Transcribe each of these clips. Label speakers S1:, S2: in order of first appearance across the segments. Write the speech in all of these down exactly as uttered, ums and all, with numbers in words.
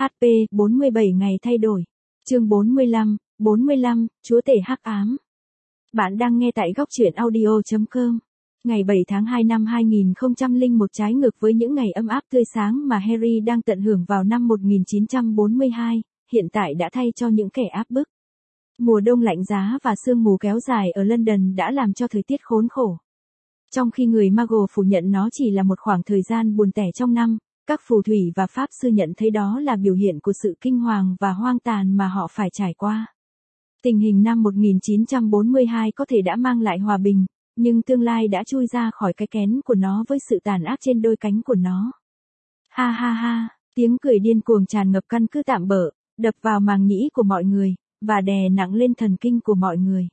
S1: hát pê bốn mươi bảy ngày thay đổi. Chương bốn mươi lăm, bốn mươi lăm, Chúa tể hắc ám. Bạn đang nghe tại góc truyện audio chấm com. Ngày bảy tháng hai năm hai nghìn không trăm lẻ một trái ngược với những ngày ấm áp tươi sáng mà Harry đang tận hưởng vào năm một nghìn chín trăm bốn mươi hai, hiện tại đã thay cho những kẻ áp bức. Mùa đông lạnh giá và sương mù kéo dài ở London đã làm cho thời tiết khốn khổ. Trong khi người Muggle phủ nhận nó chỉ là một khoảng thời gian buồn tẻ trong năm, các phù thủy và pháp sư nhận thấy đó là biểu hiện của sự kinh hoàng và hoang tàn mà họ phải trải qua. Tình hình năm một nghìn chín trăm bốn mươi hai có thể đã mang lại hòa bình, nhưng tương lai đã chui ra khỏi cái kén của nó với sự tàn ác trên đôi cánh của nó. Ha ha ha, tiếng cười điên cuồng tràn ngập căn cứ tạm bợ, đập vào màng nhĩ của mọi người, và đè nặng lên thần kinh của mọi người.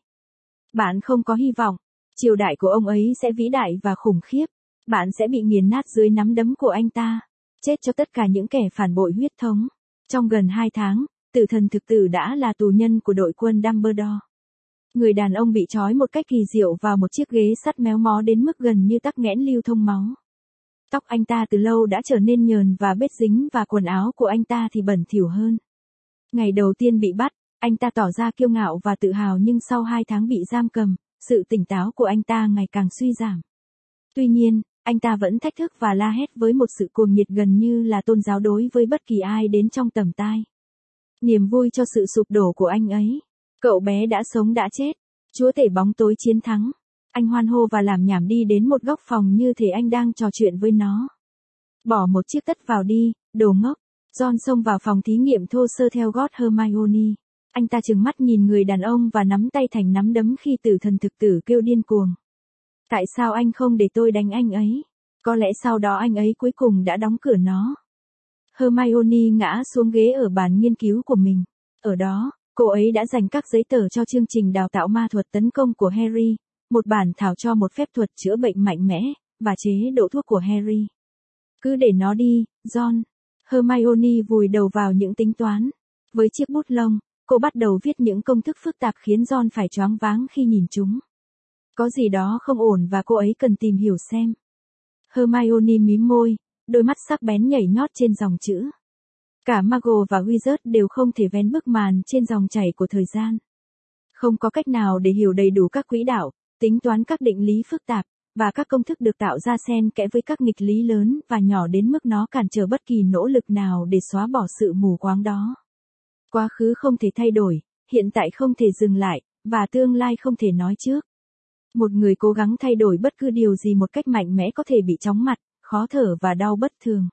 S1: Bạn không có hy vọng, triều đại của ông ấy sẽ vĩ đại và khủng khiếp, bạn sẽ bị nghiền nát dưới nắm đấm của anh ta. Chết cho tất cả những kẻ phản bội huyết thống. Trong gần hai tháng, tử thần thực tử đã là tù nhân của đội quân Dumbledore. Người đàn ông bị trói một cách kỳ diệu vào một chiếc ghế sắt méo mó đến mức gần như tắc nghẽn lưu thông máu. Tóc anh ta từ lâu đã trở nên nhờn và bết dính và quần áo của anh ta thì bẩn thỉu hơn. Ngày đầu tiên bị bắt, anh ta tỏ ra kiêu ngạo và tự hào, nhưng sau hai tháng bị giam cầm, sự tỉnh táo của anh ta ngày càng suy giảm. Tuy nhiên, anh ta vẫn thách thức và la hét với một sự cuồng nhiệt gần như là tôn giáo đối với bất kỳ ai đến trong tầm tai. Niềm vui cho sự sụp đổ của anh ấy. Cậu bé đã sống đã chết. Chúa tể bóng tối chiến thắng. Anh hoan hô và làm nhảm đi đến một góc phòng như thể anh đang trò chuyện với nó. Bỏ một chiếc tất vào đi, đồ ngốc. Ron xông vào phòng thí nghiệm thô sơ theo gót Hermione. Anh ta trừng mắt nhìn người đàn ông và nắm tay thành nắm đấm khi tử thần thực tử kêu điên cuồng. Tại sao anh không để tôi đánh anh ấy? Có lẽ sau đó anh ấy cuối cùng đã đóng cửa nó. Hermione ngã xuống ghế ở bàn nghiên cứu của mình. Ở đó, cô ấy đã dành các giấy tờ cho chương trình đào tạo ma thuật tấn công của Harry, một bản thảo cho một phép thuật chữa bệnh mạnh mẽ, và chế độ thuốc của Harry. Cứ để nó đi, Ron. Hermione vùi đầu vào những tính toán. Với chiếc bút lông, cô bắt đầu viết những công thức phức tạp khiến Ron phải choáng váng khi nhìn chúng. Có gì đó không ổn và cô ấy cần tìm hiểu xem. Hermione mím môi, đôi mắt sắc bén nhảy nhót trên dòng chữ. Cả Muggle và Wizard đều không thể vén bức màn trên dòng chảy của thời gian. Không có cách nào để hiểu đầy đủ các quỹ đạo, tính toán các định lý phức tạp, và các công thức được tạo ra xen kẽ với các nghịch lý lớn và nhỏ đến mức nó cản trở bất kỳ nỗ lực nào để xóa bỏ sự mù quáng đó. Quá khứ không thể thay đổi, hiện tại không thể dừng lại, và tương lai không thể nói trước. Một người cố gắng thay đổi bất cứ điều gì một cách mạnh mẽ có thể bị chóng mặt, khó thở và đau bất thường.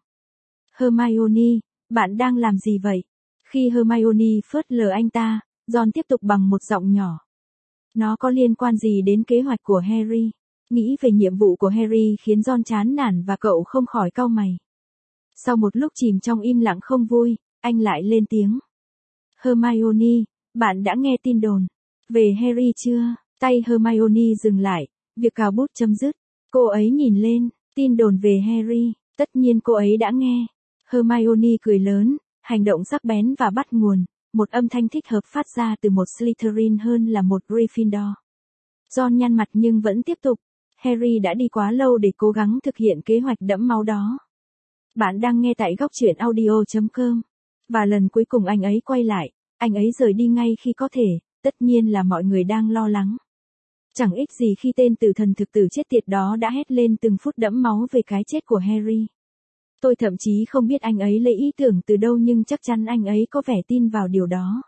S1: Hermione, bạn đang làm gì vậy? Khi Hermione phớt lờ anh ta, Ron tiếp tục bằng một giọng nhỏ. Nó có liên quan gì đến kế hoạch của Harry? Nghĩ về nhiệm vụ của Harry khiến Ron chán nản và cậu không khỏi cau mày. Sau một lúc chìm trong im lặng không vui, anh lại lên tiếng. Hermione, bạn đã nghe tin đồn về Harry chưa? Tay Hermione dừng lại, việc cào bút chấm dứt. Cô ấy nhìn lên, tin đồn về Harry, tất nhiên cô ấy đã nghe. Hermione cười lớn, hành động sắc bén và bắt nguồn, một âm thanh thích hợp phát ra từ một Slytherin hơn là một Gryffindor. Ron nhăn mặt nhưng vẫn tiếp tục. Harry đã đi quá lâu để cố gắng thực hiện kế hoạch đẫm máu đó. Bạn đang nghe tại góc truyện audio chấm com. Và lần cuối cùng anh ấy quay lại, anh ấy rời đi ngay khi có thể, tất nhiên là mọi người đang lo lắng. Chẳng ích gì khi tên tử thần thực tử chết tiệt đó đã hét lên từng phút đẫm máu về cái chết của Harry. Tôi thậm chí không biết anh ấy lấy ý tưởng từ đâu, nhưng chắc chắn anh ấy có vẻ tin vào điều đó.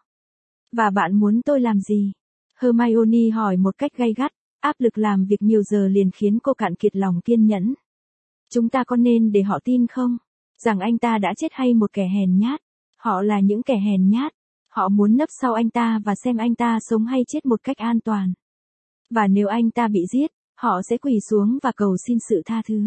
S1: Và bạn muốn tôi làm gì? Hermione hỏi một cách gay gắt, áp lực làm việc nhiều giờ liền khiến cô cạn kiệt lòng kiên nhẫn. Chúng ta có nên để họ tin không? Rằng anh ta đã chết hay một kẻ hèn nhát? Họ là những kẻ hèn nhát. Họ muốn nấp sau anh ta và xem anh ta sống hay chết một cách an toàn. Và nếu anh ta bị giết, họ sẽ quỳ xuống và cầu xin sự tha thứ.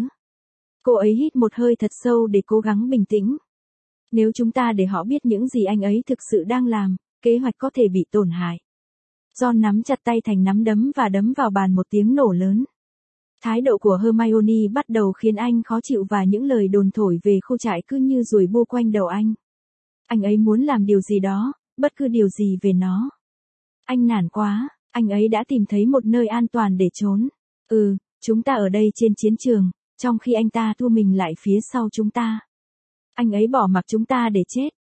S1: Cô ấy hít một hơi thật sâu để cố gắng bình tĩnh. Nếu chúng ta để họ biết những gì anh ấy thực sự đang làm, kế hoạch có thể bị tổn hại. Ron nắm chặt tay thành nắm đấm và đấm vào bàn một tiếng nổ lớn. Thái độ của Hermione bắt đầu khiến anh khó chịu và những lời đồn thổi về khu trại cứ như ruồi bu quanh đầu anh. Anh ấy muốn làm điều gì đó, bất cứ điều gì về nó. Anh nản quá, anh ấy đã tìm thấy một nơi an toàn để trốn. Ừ, chúng ta ở đây trên chiến trường, trong khi anh ta thu mình lại phía sau chúng ta. Anh ấy bỏ mặc chúng ta để chết.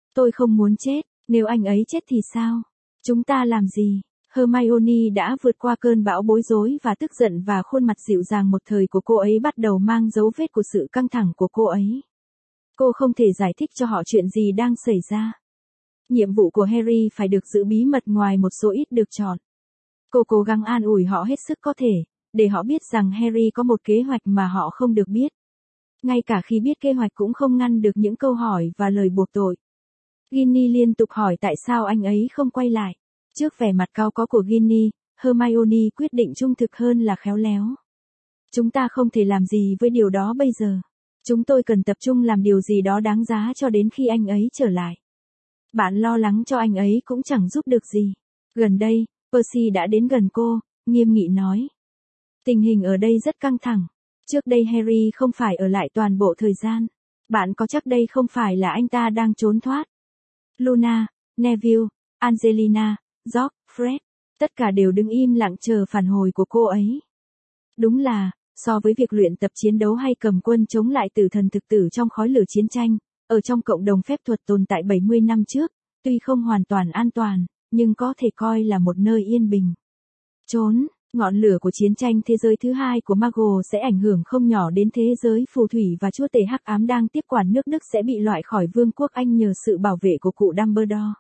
S1: Tôi không muốn chết, nếu anh ấy chết thì sao? Chúng ta làm gì? Hermione đã vượt qua cơn bão bối rối và tức giận và khuôn mặt dịu dàng một thời của cô ấy bắt đầu mang dấu vết của sự căng thẳng của cô ấy. Cô không thể giải thích cho họ chuyện gì đang xảy ra. Nhiệm vụ của Harry phải được giữ bí mật ngoài một số ít được chọn. Cô cố gắng an ủi họ hết sức có thể, để họ biết rằng Harry có một kế hoạch mà họ không được biết. Ngay cả khi biết kế hoạch cũng không ngăn được những câu hỏi và lời buộc tội. Ginny liên tục hỏi tại sao anh ấy không quay lại. Trước vẻ mặt cao có của Ginny, Hermione quyết định trung thực hơn là khéo léo. Chúng ta không thể làm gì với điều đó bây giờ. Chúng tôi cần tập trung làm điều gì đó đáng giá cho đến khi anh ấy trở lại. Bạn lo lắng cho anh ấy cũng chẳng giúp được gì. Gần đây, Percy đã đến gần cô, nghiêm nghị nói. Tình hình ở đây rất căng thẳng. Trước đây Harry không phải ở lại toàn bộ thời gian. Bạn có chắc đây không phải là anh ta đang trốn thoát? Luna, Neville, Angelina, George, Fred, tất cả đều đứng im lặng chờ phản hồi của cô ấy. Đúng là, so với việc luyện tập chiến đấu hay cầm quân chống lại tử thần thực tử trong khói lửa chiến tranh, ở trong cộng đồng phép thuật tồn tại bảy mươi năm trước, tuy không hoàn toàn an toàn, nhưng có thể coi là một nơi yên bình. Trốn, ngọn lửa của chiến tranh thế giới thứ hai của Muggle sẽ ảnh hưởng không nhỏ đến thế giới phù thủy và chúa tể hắc ám đang tiếp quản nước Đức sẽ bị loại khỏi vương quốc Anh nhờ sự bảo vệ của cụ Dumbledore.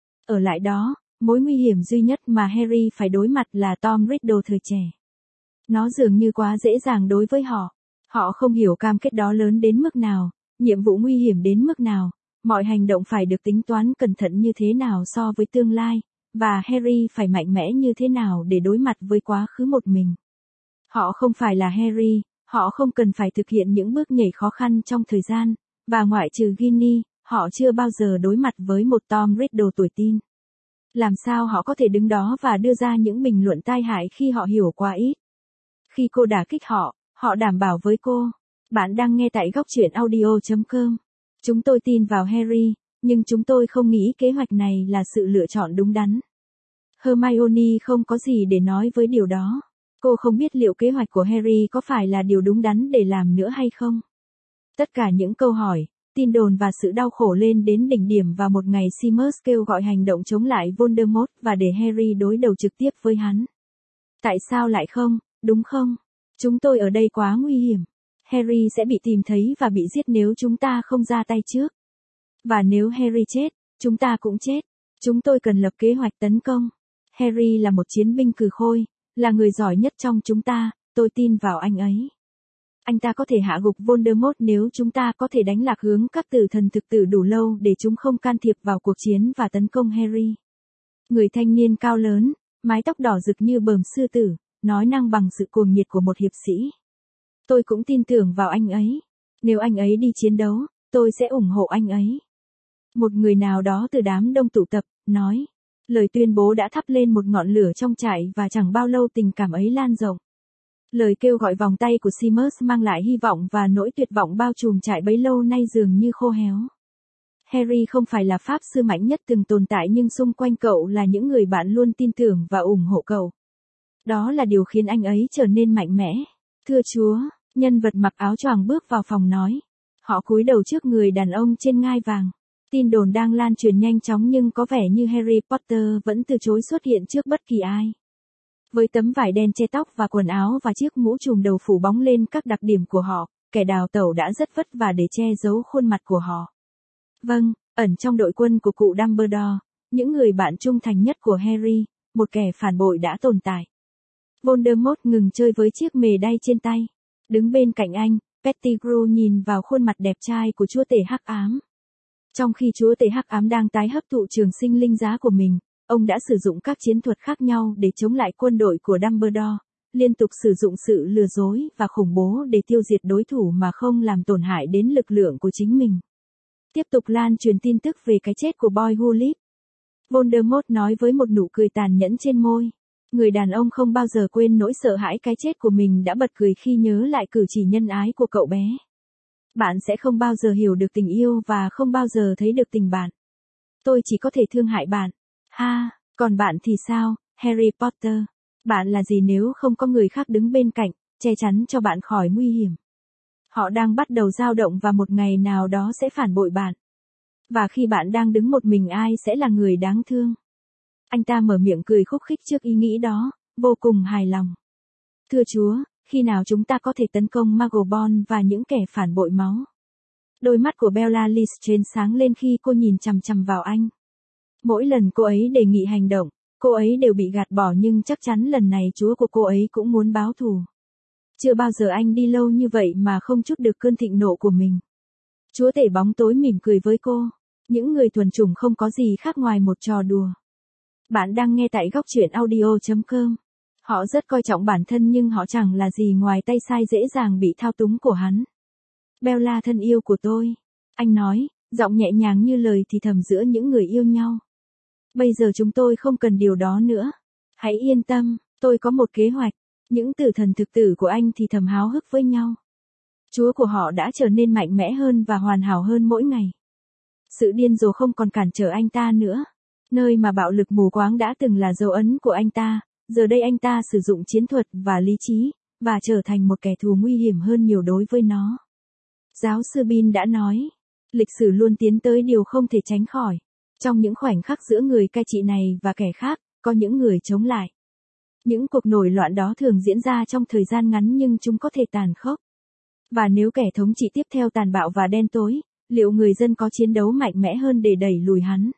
S1: Ở lại đó, mối nguy hiểm duy nhất mà Harry phải đối mặt là Tom Riddle thời trẻ. Nó dường như quá dễ dàng đối với họ. Họ không hiểu cam kết đó lớn đến mức nào, nhiệm vụ nguy hiểm đến mức nào, mọi hành động phải được tính toán cẩn thận như thế nào so với tương lai, và Harry phải mạnh mẽ như thế nào để đối mặt với quá khứ một mình. Họ không phải là Harry, họ không cần phải thực hiện những bước nhảy khó khăn trong thời gian, và ngoại trừ Ginny, họ chưa bao giờ đối mặt với một Tom Riddle tuổi teen. Làm sao họ có thể đứng đó và đưa ra những bình luận tai hại khi họ hiểu quá ít? Khi cô đả kích họ, họ đảm bảo với cô. Bạn đang nghe tại góc truyện audio chấm com. Chúng tôi tin vào Harry, nhưng chúng tôi không nghĩ kế hoạch này là sự lựa chọn đúng đắn. Hermione không có gì để nói với điều đó. Cô không biết liệu kế hoạch của Harry có phải là điều đúng đắn để làm nữa hay không. Tất cả những câu hỏi, tin đồn và sự đau khổ lên đến đỉnh điểm vào một ngày Seamus kêu gọi hành động chống lại Voldemort và để Harry đối đầu trực tiếp với hắn. Tại sao lại không, đúng không? Chúng tôi ở đây quá nguy hiểm. Harry sẽ bị tìm thấy và bị giết nếu chúng ta không ra tay trước. Và nếu Harry chết, chúng ta cũng chết. Chúng tôi cần lập kế hoạch tấn công. Harry là một chiến binh cừ khôi, là người giỏi nhất trong chúng ta, tôi tin vào anh ấy. Anh ta có thể hạ gục Voldemort nếu chúng ta có thể đánh lạc hướng các tử thần thực tử đủ lâu để chúng không can thiệp vào cuộc chiến và tấn công Harry. Người thanh niên cao lớn, mái tóc đỏ rực như bờm sư tử, nói năng bằng sự cuồng nhiệt của một hiệp sĩ. Tôi cũng tin tưởng vào anh ấy. Nếu anh ấy đi chiến đấu, tôi sẽ ủng hộ anh ấy. Một người nào đó từ đám đông tụ tập, nói. Lời tuyên bố đã thắp lên một ngọn lửa trong trại và chẳng bao lâu tình cảm ấy lan rộng. Lời kêu gọi vòng tay của Seamus mang lại hy vọng và nỗi tuyệt vọng bao trùm trại bấy lâu nay dường như khô héo. Harry không phải là pháp sư mạnh nhất từng tồn tại nhưng xung quanh cậu là những người bạn luôn tin tưởng và ủng hộ cậu. Đó là điều khiến anh ấy trở nên mạnh mẽ. Thưa Chúa, nhân vật mặc áo choàng bước vào phòng nói. Họ cúi đầu trước người đàn ông trên ngai vàng. Tin đồn đang lan truyền nhanh chóng nhưng có vẻ như Harry Potter vẫn từ chối xuất hiện trước bất kỳ ai. Với tấm vải đen che tóc và quần áo và chiếc mũ trùm đầu phủ bóng lên các đặc điểm của họ, kẻ đào tẩu đã rất vất vả để che giấu khuôn mặt của họ. Vâng, ẩn trong đội quân của cụ Dumbledore, những người bạn trung thành nhất của Harry, một kẻ phản bội đã tồn tại. Voldemort ngừng chơi với chiếc mề đay trên tay. Đứng bên cạnh anh, Pettigrew nhìn vào khuôn mặt đẹp trai của chúa tể hắc ám. Trong khi chúa tể hắc ám đang tái hấp thụ trường sinh linh giá của mình, ông đã sử dụng các chiến thuật khác nhau để chống lại quân đội của Dumbledore, liên tục sử dụng sự lừa dối và khủng bố để tiêu diệt đối thủ mà không làm tổn hại đến lực lượng của chính mình. Tiếp tục lan truyền tin tức về cái chết của Boy Who Lived. Voldemort nói với một nụ cười tàn nhẫn trên môi. Người đàn ông không bao giờ quên nỗi sợ hãi cái chết của mình đã bật cười khi nhớ lại cử chỉ nhân ái của cậu bé. Bạn sẽ không bao giờ hiểu được tình yêu và không bao giờ thấy được tình bạn. Tôi chỉ có thể thương hại bạn. Ha, còn bạn thì sao, Harry Potter? Bạn là gì nếu không có người khác đứng bên cạnh, che chắn cho bạn khỏi nguy hiểm? Họ đang bắt đầu dao động và một ngày nào đó sẽ phản bội bạn. Và khi bạn đang đứng một mình ai sẽ là người đáng thương? Anh ta mở miệng cười khúc khích trước ý nghĩ đó, vô cùng hài lòng. Thưa Chúa, khi nào chúng ta có thể tấn công Magobon và những kẻ phản bội máu? Đôi mắt của Bella Lestrange sáng lên khi cô nhìn chằm chằm vào anh. Mỗi lần cô ấy đề nghị hành động, cô ấy đều bị gạt bỏ nhưng chắc chắn lần này Chúa của cô ấy cũng muốn báo thù. Chưa bao giờ anh đi lâu như vậy mà không chút được cơn thịnh nộ của mình. Chúa tể bóng tối mỉm cười với cô. Những người thuần chủng không có gì khác ngoài một trò đùa. Bạn đang nghe tại góc truyện audio chấm com. Họ rất coi trọng bản thân nhưng họ chẳng là gì ngoài tay sai dễ dàng bị thao túng của hắn. Bella thân yêu của tôi. Anh nói, giọng nhẹ nhàng như lời thì thầm giữa những người yêu nhau. Bây giờ chúng tôi không cần điều đó nữa. Hãy yên tâm, tôi có một kế hoạch. Những tử thần thực tử của anh thì thầm háo hức với nhau. Chúa của họ đã trở nên mạnh mẽ hơn và hoàn hảo hơn mỗi ngày. Sự điên rồ không còn cản trở anh ta nữa. Nơi mà bạo lực mù quáng đã từng là dấu ấn của anh ta, giờ đây anh ta sử dụng chiến thuật và lý trí, và trở thành một kẻ thù nguy hiểm hơn nhiều đối với nó. Giáo sư Bean đã nói, lịch sử luôn tiến tới điều không thể tránh khỏi. Trong những khoảnh khắc giữa người cai trị này và kẻ khác, có những người chống lại. Những cuộc nổi loạn đó thường diễn ra trong thời gian ngắn nhưng chúng có thể tàn khốc. Và nếu kẻ thống trị tiếp theo tàn bạo và đen tối, liệu người dân có chiến đấu mạnh mẽ hơn để đẩy lùi hắn?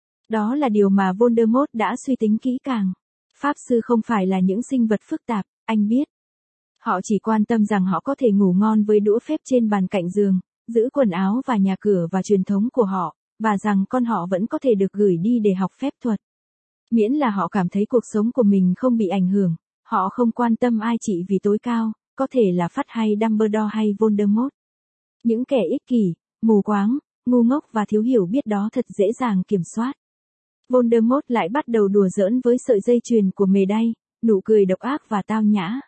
S1: Đó là điều mà Voldemort đã suy tính kỹ càng. Pháp sư không phải là những sinh vật phức tạp, anh biết. Họ chỉ quan tâm rằng họ có thể ngủ ngon với đũa phép trên bàn cạnh giường, giữ quần áo và nhà cửa và truyền thống của họ, và rằng con họ vẫn có thể được gửi đi để học phép thuật. Miễn là họ cảm thấy cuộc sống của mình không bị ảnh hưởng, họ không quan tâm ai trị vì tối cao, có thể là Phát hay Dumbledore hay Voldemort. Những kẻ ích kỷ, mù quáng, ngu ngốc và thiếu hiểu biết đó thật dễ dàng kiểm soát. Voldemort lại bắt đầu đùa giỡn với sợi dây chuyền của mề đay, nụ cười độc ác và tao nhã.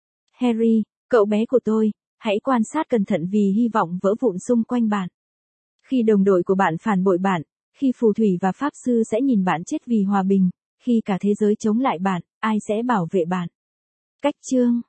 S1: Harry, cậu bé của tôi, hãy quan sát cẩn thận vì hy vọng vỡ vụn xung quanh bạn. Khi đồng đội của bạn phản bội bạn, khi phù thủy và pháp sư sẽ nhìn bạn chết vì hòa bình, khi cả thế giới chống lại bạn, ai sẽ bảo vệ bạn? Cách chương